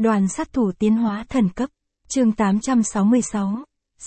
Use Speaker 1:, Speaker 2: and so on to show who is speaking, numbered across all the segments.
Speaker 1: Đoàn sát thủ tiến hóa thần cấp. Chương 866.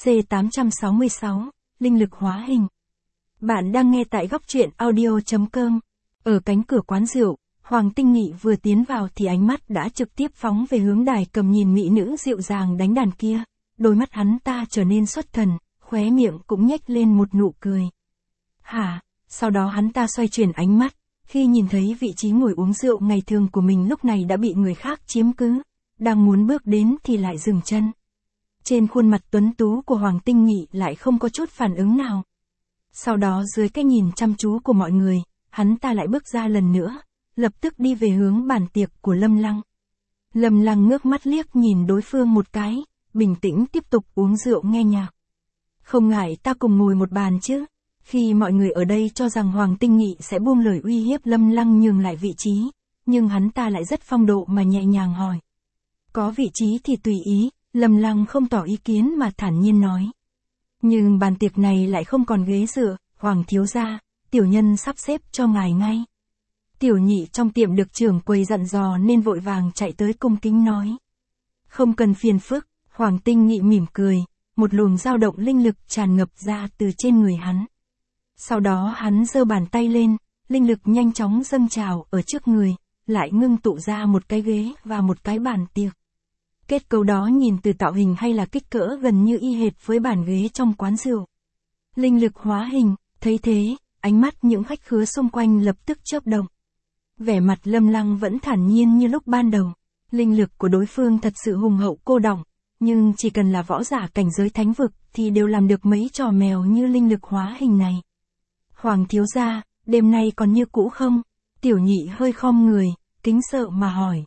Speaker 1: C866. Linh lực hóa hình. Bạn đang nghe tại góc truyện audio.com. Ở cánh cửa quán rượu, Hoàng Tinh Nghị vừa tiến vào thì ánh mắt đã trực tiếp phóng về hướng đài cầm nhìn mỹ nữ dịu dàng đánh đàn kia. Đôi mắt hắn ta trở nên xuất thần, khóe miệng cũng nhếch lên một nụ cười. Hả? Sau đó hắn ta xoay chuyển ánh mắt, khi nhìn thấy vị trí ngồi uống rượu ngày thường của mình lúc này đã bị người khác chiếm cứ. Đang muốn bước đến thì lại dừng chân. Trên khuôn mặt tuấn tú của Hoàng Tinh Nghị lại không có chút phản ứng nào. Sau đó dưới cái nhìn chăm chú của mọi người, hắn ta lại bước ra lần nữa, lập tức đi về hướng bàn tiệc của Lâm Lăng. Lâm Lăng ngước mắt liếc nhìn đối phương một cái, bình tĩnh tiếp tục uống rượu nghe nhạc. Không ngại ta cùng ngồi một bàn chứ? Khi mọi người ở đây cho rằng Hoàng Tinh Nghị sẽ buông lời uy hiếp Lâm Lăng nhường lại vị trí, nhưng hắn ta lại rất phong độ mà nhẹ nhàng hỏi. Có vị trí thì tùy ý, Lâm Lăng không tỏ ý kiến mà thản nhiên nói. Nhưng bàn tiệc này lại không còn ghế dựa, Hoàng thiếu gia, tiểu nhân sắp xếp cho ngài ngay. Tiểu nhị trong tiệm được trưởng quầy dặn dò nên vội vàng chạy tới cung kính nói. Không cần phiền phức, Hoàng Tinh Nghị mỉm cười, một luồng dao động linh lực tràn ngập ra từ trên người hắn. Sau đó hắn giơ bàn tay lên, linh lực nhanh chóng dâng trào ở trước người, lại ngưng tụ ra một cái ghế và một cái bàn tiệc. Kết cấu đó nhìn từ tạo hình hay là kích cỡ gần như y hệt với bàn ghế trong quán rượu. Linh lực hóa hình, thấy thế, ánh mắt những khách khứa xung quanh lập tức chớp động. Vẻ mặt Lâm Lăng vẫn thản nhiên như lúc ban đầu. Linh lực của đối phương thật sự hùng hậu cô đọng, nhưng chỉ cần là võ giả cảnh giới thánh vực thì đều làm được mấy trò mèo như linh lực hóa hình này. Hoàng thiếu gia, đêm nay còn như cũ không? Tiểu nhị hơi khom người, kính sợ mà hỏi.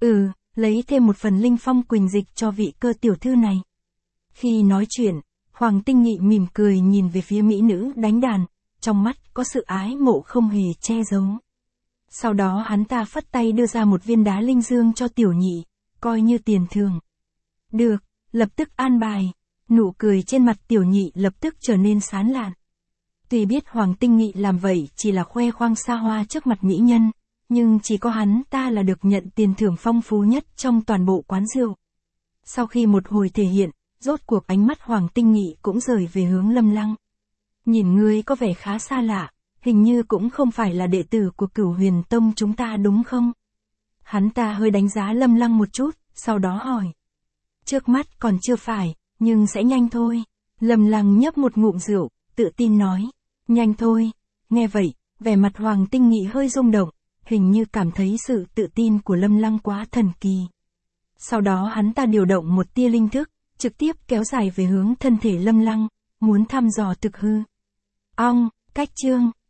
Speaker 1: Lấy thêm một phần linh phong quỳnh dịch cho vị cơ tiểu thư này. Khi nói chuyện, Hoàng Tinh Nghị mỉm cười nhìn về phía mỹ nữ đánh đàn, trong mắt có sự ái mộ không hề che giấu. Sau đó hắn ta phất tay đưa ra một viên đá linh dương cho tiểu nhị, coi như tiền thưởng. Được, lập tức an bài. Nụ cười trên mặt tiểu nhị lập tức trở nên sán lạn. Tuy biết Hoàng Tinh Nghị làm vậy chỉ là khoe khoang xa hoa trước mặt mỹ nhân, nhưng chỉ có hắn ta là được nhận tiền thưởng phong phú nhất trong toàn bộ quán rượu. Sau khi một hồi thể hiện, rốt cuộc ánh mắt Hoàng Tinh Nghị cũng rời về hướng Lâm Lăng. Nhìn ngươi có vẻ khá xa lạ, hình như cũng không phải là đệ tử của Cửu Huyền Tông chúng ta đúng không? Hắn ta hơi đánh giá Lâm Lăng một chút, sau đó hỏi. Trước mắt còn chưa phải, nhưng sẽ nhanh thôi. Lâm Lăng nhấp một ngụm rượu, tự tin nói. Nhanh thôi. Nghe vậy, vẻ mặt Hoàng Tinh Nghị hơi rung động, hình như cảm thấy sự tự tin của Lâm Lăng quá thần kỳ. Sau đó hắn ta điều động một tia linh thức, trực tiếp kéo dài về hướng thân thể Lâm Lăng, muốn thăm dò thực hư. Cách chương.